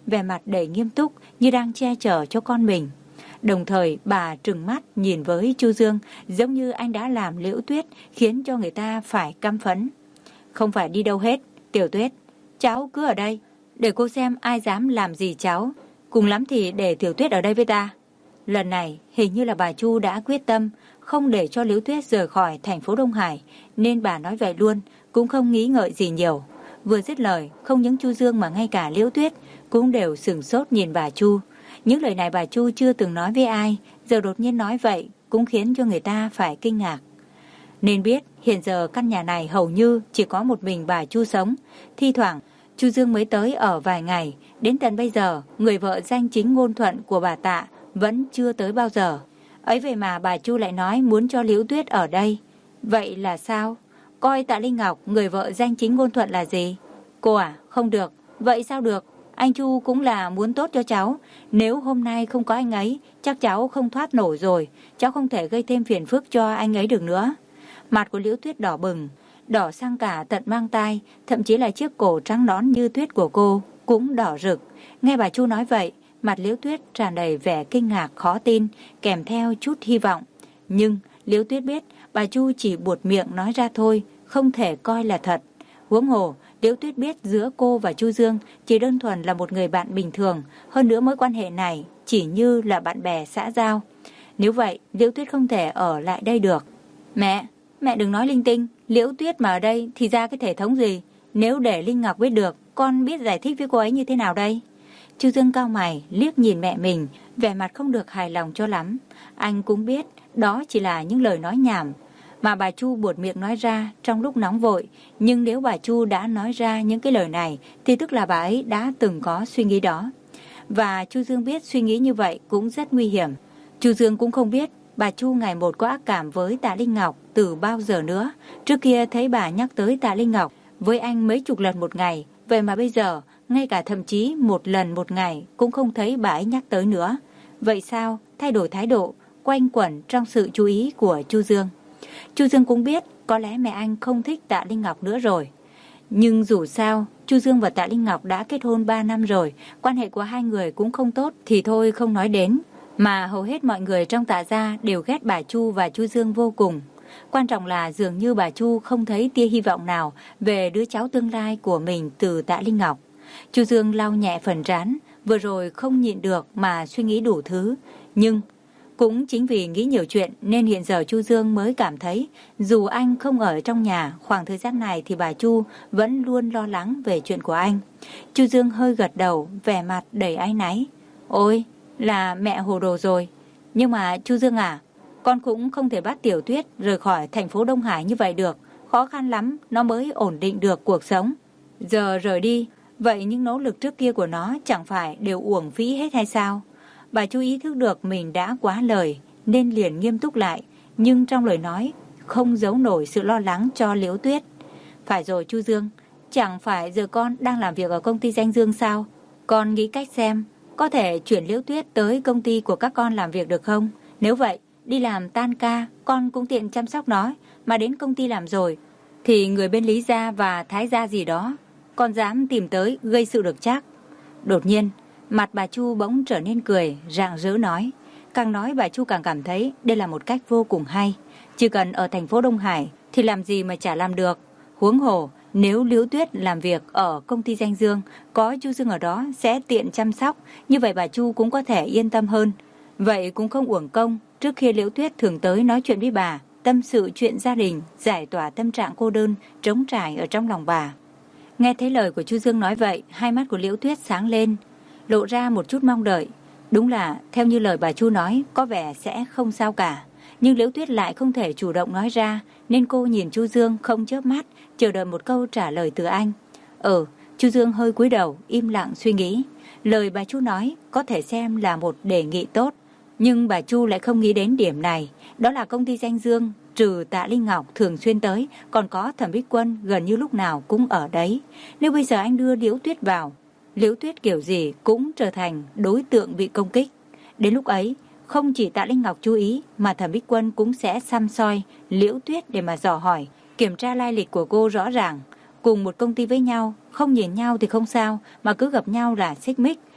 vẻ mặt đầy nghiêm túc như đang che chở cho con mình. Đồng thời bà trừng mắt nhìn với Chu Dương giống như anh đã làm Liễu Tuyết khiến cho người ta phải căm phẫn. Không phải đi đâu hết, Tiểu Tuyết, cháu cứ ở đây, để cô xem ai dám làm gì cháu. Cùng lắm thì để Tiểu Tuyết ở đây với ta. Lần này hình như là bà Chu đã quyết tâm không để cho Liễu Tuyết rời khỏi thành phố Đông Hải, nên bà nói vậy luôn, cũng không nghĩ ngợi gì nhiều. Vừa dứt lời, không những Chu Dương mà ngay cả Liễu Tuyết cũng đều sửng sốt nhìn bà Chu. Những lời này bà Chu chưa từng nói với ai, giờ đột nhiên nói vậy cũng khiến cho người ta phải kinh ngạc. Nên biết hiện giờ căn nhà này hầu như chỉ có một mình bà Chu sống. Thi thoảng Chu Dương mới tới ở vài ngày, đến tận bây giờ người vợ danh chính ngôn thuận của bà Tạ vẫn chưa tới bao giờ. Ấy vậy mà bà Chu lại nói muốn cho Liễu Tuyết ở đây. Vậy là sao? Coi Tạ Linh Ngọc người vợ danh chính ngôn thuận là gì? Cô à, không được. Vậy sao được? Anh Chu cũng là muốn tốt cho cháu. Nếu hôm nay không có anh ấy, chắc cháu không thoát nổi rồi. Cháu không thể gây thêm phiền phức cho anh ấy được nữa. Mặt của Liễu Tuyết đỏ bừng, đỏ sang cả tận mang tai, thậm chí là chiếc cổ trắng nõn như tuyết của cô cũng đỏ rực. Nghe bà Chu nói vậy, mặt Liễu Tuyết tràn đầy vẻ kinh ngạc khó tin, kèm theo chút hy vọng. Nhưng Liễu Tuyết biết bà Chu chỉ buột miệng nói ra thôi, không thể coi là thật. Huống hồ, Liễu Tuyết biết giữa cô và Chu Dương chỉ đơn thuần là một người bạn bình thường, hơn nữa mối quan hệ này chỉ như là bạn bè xã giao. Nếu vậy, Liễu Tuyết không thể ở lại đây được. Mẹ, mẹ đừng nói linh tinh, Liễu Tuyết mà ở đây thì ra cái thể thống gì? Nếu để Linh Ngọc biết được, con biết giải thích với cô ấy như thế nào đây? Chu Dương cau mày, liếc nhìn mẹ mình, vẻ mặt không được hài lòng cho lắm. Anh cũng biết đó chỉ là những lời nói nhảm mà bà Chu buột miệng nói ra trong lúc nóng vội. Nhưng nếu bà Chu đã nói ra những cái lời này thì tức là bà ấy đã từng có suy nghĩ đó. Và Chu Dương biết suy nghĩ như vậy cũng rất nguy hiểm. Chu Dương cũng không biết bà Chu ngày một có ác cảm với Tạ Linh Ngọc từ bao giờ nữa. Trước kia thấy bà nhắc tới Tạ Linh Ngọc với anh mấy chục lần một ngày, vậy mà bây giờ ngay cả thậm chí một lần một ngày cũng không thấy bà ấy nhắc tới nữa. Vậy sao thay đổi thái độ quanh quẩn trong sự chú ý của Chu Dương? Chu Dương cũng biết có lẽ mẹ anh không thích Tạ Linh Ngọc nữa rồi. Nhưng dù sao, Chu Dương và Tạ Linh Ngọc đã kết hôn ba năm rồi, quan hệ của hai người cũng không tốt thì thôi không nói đến. Mà hầu hết mọi người trong Tạ gia đều ghét bà Chu và Chu Dương vô cùng. Quan trọng là dường như bà Chu không thấy tia hy vọng nào về đứa cháu tương lai của mình từ Tạ Linh Ngọc. Chu Dương lau nhẹ phần trán, vừa rồi không nhịn được mà suy nghĩ đủ thứ. Nhưng cũng chính vì nghĩ nhiều chuyện nên hiện giờ Chu Dương mới cảm thấy dù anh không ở trong nhà khoảng thời gian này thì bà Chu vẫn luôn lo lắng về chuyện của anh. Chu Dương hơi gật đầu, vẻ mặt đầy áy náy. Ôi, là mẹ hồ đồ rồi. Nhưng mà Chu Dương à, con cũng không thể bắt Tiểu Tuyết rời khỏi thành phố Đông Hải như vậy được. Khó khăn lắm nó mới ổn định được cuộc sống. Giờ rời đi, vậy những nỗ lực trước kia của nó chẳng phải đều uổng phí hết hay sao? Bà Chu ý thức được mình đã quá lời nên liền nghiêm túc lại, nhưng trong lời nói không giấu nổi sự lo lắng cho Liễu Tuyết. Phải rồi Chu Dương, chẳng phải giờ con đang làm việc ở công ty Danh Dương sao? Con nghĩ cách xem có thể chuyển Liễu Tuyết tới công ty của các con làm việc được không? Nếu vậy, đi làm tan ca con cũng tiện chăm sóc nó, mà đến công ty làm rồi thì người bên Lý gia và Thái gia gì đó con dám tìm tới gây sự được chắc. Đột nhiên mặt bà Chu bỗng trở nên cười, rạng rỡ nói. Càng nói bà Chu càng cảm thấy đây là một cách vô cùng hay. Chỉ cần ở thành phố Đông Hải thì làm gì mà chả làm được. Huống hồ nếu Liễu Tuyết làm việc ở công ty Danh Dương, có Chu Dương ở đó sẽ tiện chăm sóc, như vậy bà Chu cũng có thể yên tâm hơn. Vậy cũng không uổng công trước khi Liễu Tuyết thường tới nói chuyện với bà, tâm sự chuyện gia đình, giải tỏa tâm trạng cô đơn trống trải ở trong lòng bà. Nghe thấy lời của Chu Dương nói vậy, hai mắt của Liễu Tuyết sáng lên, lộ ra một chút mong đợi. Đúng là theo như lời bà Chu nói, có vẻ sẽ không sao cả. Nhưng Liễu Tuyết lại không thể chủ động nói ra, nên cô nhìn Chu Dương không chớp mắt, chờ đợi một câu trả lời từ anh. Ừ, Chu Dương hơi cúi đầu, im lặng suy nghĩ. Lời bà Chu nói có thể xem là một đề nghị tốt, nhưng bà Chu lại không nghĩ đến điểm này. Đó là công ty Danh Dương, trừ Tạ Linh Ngọc thường xuyên tới, còn có Thẩm Bích Quân gần như lúc nào cũng ở đấy. Nếu bây giờ anh đưa Liễu Tuyết vào, Liễu Tuyết kiểu gì cũng trở thành đối tượng bị công kích. Đến lúc ấy, không chỉ Tạ Linh Ngọc chú ý mà Thẩm Bích Quân cũng sẽ săm soi Liễu Tuyết để mà dò hỏi, kiểm tra lai lịch của cô rõ ràng. Cùng một công ty với nhau, không nhìn nhau thì không sao, mà cứ gặp nhau là xích mích,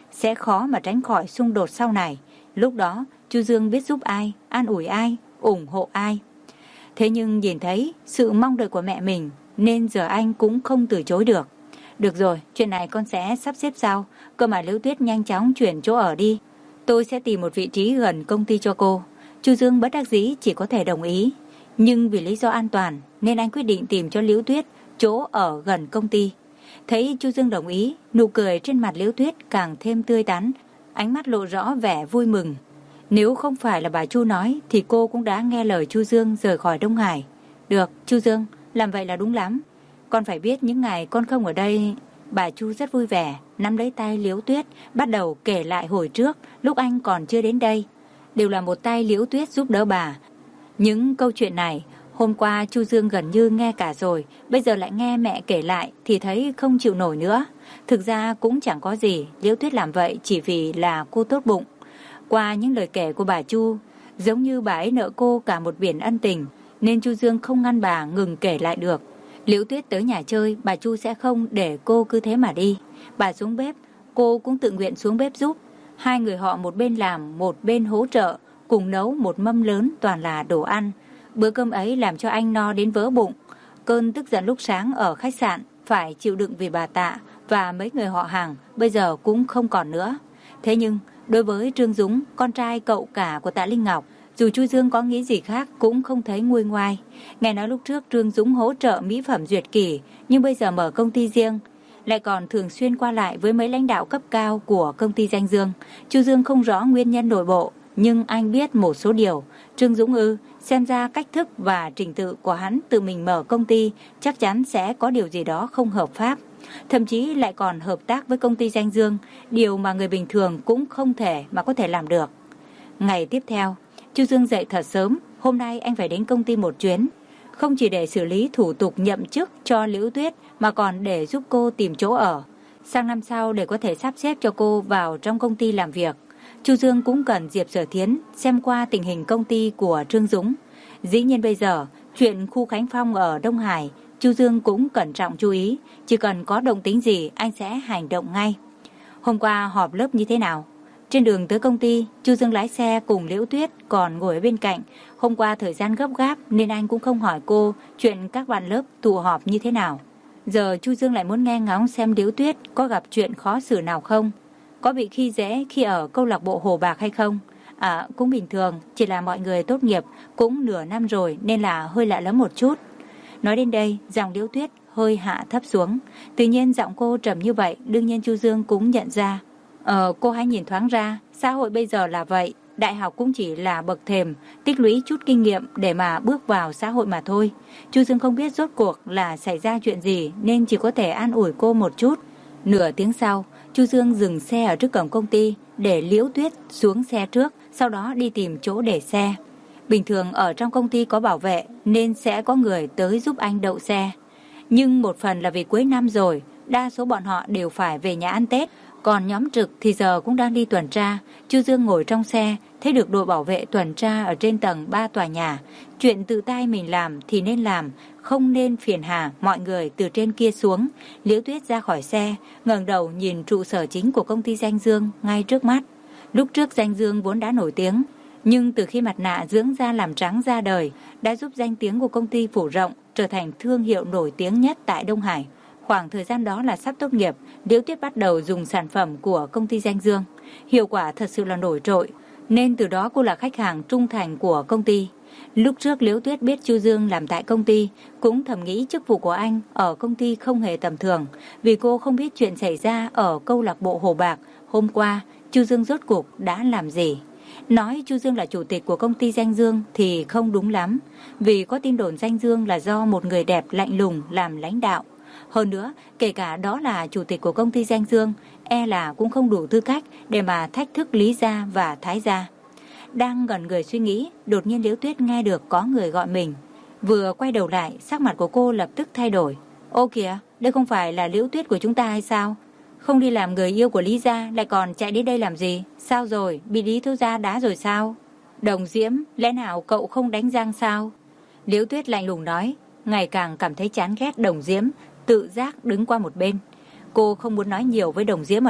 sẽ khó mà tránh khỏi xung đột sau này. Lúc đó, Chu Dương biết giúp ai, an ủi ai, ủng hộ ai. Thế nhưng nhìn thấy sự mong đợi của mẹ mình, nên giờ anh cũng không từ chối được. Được rồi, chuyện này con sẽ sắp xếp sau. Cơ mà Liễu Tuyết nhanh chóng chuyển chỗ ở đi. Tôi sẽ tìm một vị trí gần công ty cho cô. Chu Dương bất đắc dĩ chỉ có thể đồng ý. Nhưng vì lý do an toàn nên anh quyết định tìm cho Liễu Tuyết chỗ ở gần công ty. Thấy Chu Dương đồng ý, nụ cười trên mặt Liễu Tuyết càng thêm tươi tắn, ánh mắt lộ rõ vẻ vui mừng. Nếu không phải là bà Chu nói thì cô cũng đã nghe lời Chu Dương rời khỏi Đông Hải. Được, Chu Dương, làm vậy là đúng lắm. Con phải biết những ngày con không ở đây. Bà Chu rất vui vẻ, nắm lấy tay Liễu Tuyết, bắt đầu kể lại hồi trước, lúc anh còn chưa đến đây. Đều là một tay Liễu Tuyết giúp đỡ bà. Những câu chuyện này, hôm qua Chu Dương gần như nghe cả rồi, bây giờ lại nghe mẹ kể lại thì thấy không chịu nổi nữa. Thực ra cũng chẳng có gì, Liễu Tuyết làm vậy chỉ vì là cô tốt bụng. Qua những lời kể của bà Chu, giống như bà ấy nợ cô cả một biển ân tình, nên Chu Dương không ngăn bà ngừng kể lại được. Liễu Tuyết tới nhà chơi, bà Chu sẽ không để cô cứ thế mà đi. Bà xuống bếp, cô cũng tự nguyện xuống bếp giúp. Hai người họ một bên làm, một bên hỗ trợ, cùng nấu một mâm lớn toàn là đồ ăn. Bữa cơm ấy làm cho anh no đến vỡ bụng. Cơn tức giận lúc sáng ở khách sạn phải chịu đựng vì bà Tạ và mấy người họ hàng bây giờ cũng không còn nữa. Thế nhưng đối với Trương Dũng, con trai cậu cả của Tạ Linh Ngọc, dù Chu Dương có nghĩ gì khác cũng không thấy nguôi ngoai. Nghe nói lúc trước Trương Dũng hỗ trợ mỹ phẩm Duyệt Kỳ, nhưng bây giờ mở công ty riêng, lại còn thường xuyên qua lại với mấy lãnh đạo cấp cao của công ty Danh Dương. Chu Dương không rõ nguyên nhân nội bộ, nhưng anh biết một số điều. Trương Dũng ư, xem ra cách thức và trình tự của hắn tự mình mở công ty chắc chắn sẽ có điều gì đó không hợp pháp. Thậm chí lại còn hợp tác với công ty Danh Dương, điều mà người bình thường cũng không thể mà có thể làm được. Ngày tiếp theo, Chu Dương dậy thật sớm, hôm nay anh phải đến công ty một chuyến. Không chỉ để xử lý thủ tục nhậm chức cho Liễu Tuyết mà còn để giúp cô tìm chỗ ở. Sang năm sau để có thể sắp xếp cho cô vào trong công ty làm việc. Chu Dương cũng cần Diệp Sở Thiến xem qua tình hình công ty của Trương Dũng. Dĩ nhiên bây giờ, chuyện khu Khánh Phong ở Đông Hải, Chu Dương cũng cẩn trọng chú ý. Chỉ cần có động tĩnh gì anh sẽ hành động ngay. Hôm qua họp lớp như thế nào? Trên đường tới công ty, Chu Dương lái xe cùng Liễu Tuyết còn ngồi ở bên cạnh. Hôm qua thời gian gấp gáp nên anh cũng không hỏi cô chuyện các bạn lớp tụ họp như thế nào. Giờ Chu Dương lại muốn nghe ngóng xem Liễu Tuyết có gặp chuyện khó xử nào không, có bị khi dễ khi ở câu lạc bộ Hồ Bạc hay không. À, cũng bình thường, chỉ là mọi người tốt nghiệp cũng nửa năm rồi nên là hơi lạ lắm một chút. Nói đến đây, giọng Liễu Tuyết hơi hạ thấp xuống. Tự nhiên giọng cô trầm như vậy, đương nhiên Chu Dương cũng nhận ra. Ờ, cô hãy nhìn thoáng ra, xã hội bây giờ là vậy, đại học cũng chỉ là bậc thềm, tích lũy chút kinh nghiệm để mà bước vào xã hội mà thôi. Chu Dương không biết rốt cuộc là xảy ra chuyện gì nên chỉ có thể an ủi cô một chút. Nửa tiếng sau, Chu Dương dừng xe ở trước cổng công ty để Liễu Tuyết xuống xe trước, sau đó đi tìm chỗ để xe. Bình thường ở trong công ty có bảo vệ nên sẽ có người tới giúp anh đậu xe. Nhưng một phần là vì cuối năm rồi, đa số bọn họ đều phải về nhà ăn Tết. Còn nhóm trực thì giờ cũng đang đi tuần tra. Chu Dương ngồi trong xe, thấy được đội bảo vệ tuần tra ở trên tầng ba tòa nhà. Chuyện tự tay mình làm thì nên làm, không nên phiền hà mọi người từ trên kia xuống. Liễu Tuyết ra khỏi xe, ngẩng đầu nhìn trụ sở chính của công ty Danh Dương ngay trước mắt. Lúc trước Danh Dương vốn đã nổi tiếng, nhưng từ khi mặt nạ dưỡng da làm trắng ra đời, đã giúp danh tiếng của công ty phủ rộng, trở thành thương hiệu nổi tiếng nhất tại Đông Hải. Khoảng thời gian đó là sắp tốt nghiệp, Liễu Tuyết bắt đầu dùng sản phẩm của công ty Danh Dương. Hiệu quả thật sự là nổi trội, nên từ đó cô là khách hàng trung thành của công ty. Lúc trước Liễu Tuyết biết Chu Dương làm tại công ty, cũng thầm nghĩ chức vụ của anh ở công ty không hề tầm thường, vì cô không biết chuyện xảy ra ở câu lạc bộ Hồ Bạc. Hôm qua, Chu Dương rốt cuộc đã làm gì? Nói Chu Dương là chủ tịch của công ty Danh Dương thì không đúng lắm, vì có tin đồn Danh Dương là do một người đẹp lạnh lùng làm lãnh đạo. Hơn nữa, kể cả đó là chủ tịch của công ty Danh Dương, e là cũng không đủ tư cách để mà thách thức Lý Gia và Thái Gia. Đang ngẩn người suy nghĩ, đột nhiên Liễu Tuyết nghe được có người gọi mình. Vừa quay đầu lại, sắc mặt của cô lập tức thay đổi. Ô kìa, đây không phải là Liễu Tuyết của chúng ta hay sao? Không đi làm người yêu của Lý Gia lại còn chạy đến đây làm gì? Sao rồi, bị Lý thiếu gia đá rồi sao? Đồng Diễm, lẽ nào cậu không đánh răng sao? Liễu Tuyết lạnh lùng nói, ngày càng cảm thấy chán ghét Đồng Diễm, tự giác đứng qua một bên. Cô không muốn nói nhiều với Đồng Diễm ở đây,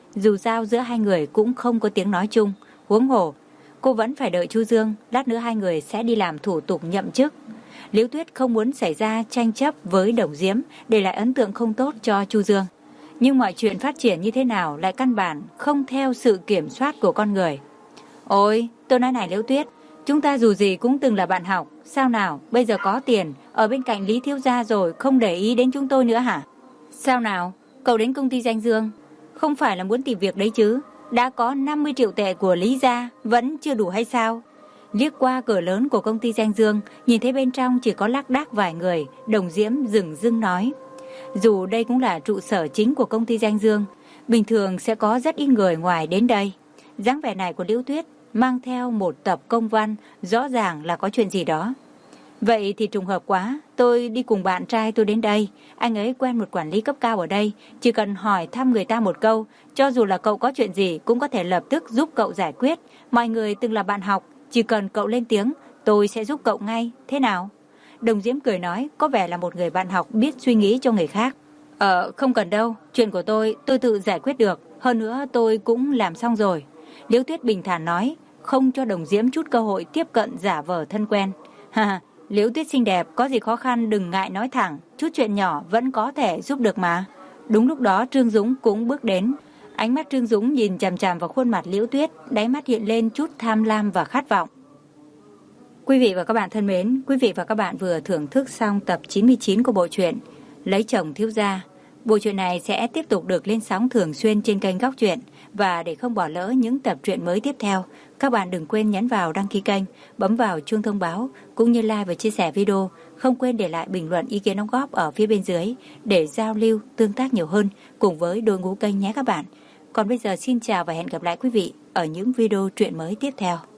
Dù sao giữa hai người cũng không có tiếng nói chung. Huống hồ, cô vẫn phải đợi Chu Dương, lát nữa hai người sẽ đi làm thủ tục nhậm chức. Liễu Tuyết không muốn xảy ra tranh chấp với Đồng Diễm, để lại ấn tượng không tốt cho Chu Dương. Nhưng mọi chuyện phát triển như thế nào lại căn bản không theo sự kiểm soát của con người. Ôi, tôi nói này Liễu Tuyết, chúng ta dù gì cũng từng là bạn học, sao nào, bây giờ có tiền, ở bên cạnh Lý thiếu gia rồi, không để ý đến chúng tôi nữa hả? Sao nào, cậu đến công ty Danh Dương, không phải là muốn tìm việc đấy chứ? Đã có năm mươi triệu tệ của Lý gia, vẫn chưa đủ hay sao? Liếc qua cửa lớn của công ty Danh Dương, nhìn thấy bên trong chỉ có lác đác vài người, Đồng Diễm dửng dưng nói. Dù đây cũng là trụ sở chính của công ty Danh Dương, bình thường sẽ có rất ít người ngoài đến đây. Dáng vẻ này của Liễu Tuyết mang theo một tập công văn, rõ ràng là có chuyện gì đó. Vậy thì trùng hợp quá, tôi đi cùng bạn trai tôi đến đây. Anh ấy quen một quản lý cấp cao ở đây, chỉ cần hỏi thăm người ta một câu, cho dù là cậu có chuyện gì cũng có thể lập tức giúp cậu giải quyết. Mọi người từng là bạn học, chỉ cần cậu lên tiếng, tôi sẽ giúp cậu ngay, thế nào? Đồng Diễm cười nói, có vẻ là một người bạn học biết suy nghĩ cho người khác. Ờ, không cần đâu, chuyện của tôi, tôi tự giải quyết được, hơn nữa tôi cũng làm xong rồi. Liễu Tuyết bình thản nói, không cho Đồng Diễm chút cơ hội tiếp cận giả vờ thân quen. Ha, Liễu Tuyết xinh đẹp, có gì khó khăn đừng ngại nói thẳng, chút chuyện nhỏ vẫn có thể giúp được mà. Đúng lúc đó Trương Dũng cũng bước đến. Ánh mắt Trương Dũng nhìn chằm chằm vào khuôn mặt Liễu Tuyết, đáy mắt hiện lên chút tham lam và khát vọng. Quý vị và các bạn thân mến, quý vị và các bạn vừa thưởng thức xong tập chín mươi chín của bộ truyện Lấy chồng thiếu gia. Bộ truyện này sẽ tiếp tục được lên sóng thường xuyên trên kênh Góc Truyện, và để không bỏ lỡ những tập truyện mới tiếp theo, các bạn đừng quên nhấn vào đăng ký kênh, bấm vào chuông thông báo cũng như like và chia sẻ video, không quên để lại bình luận ý kiến đóng góp ở phía bên dưới để giao lưu tương tác nhiều hơn cùng với đội ngũ kênh nhé các bạn. Còn bây giờ xin chào và hẹn gặp lại quý vị ở những video truyện mới tiếp theo.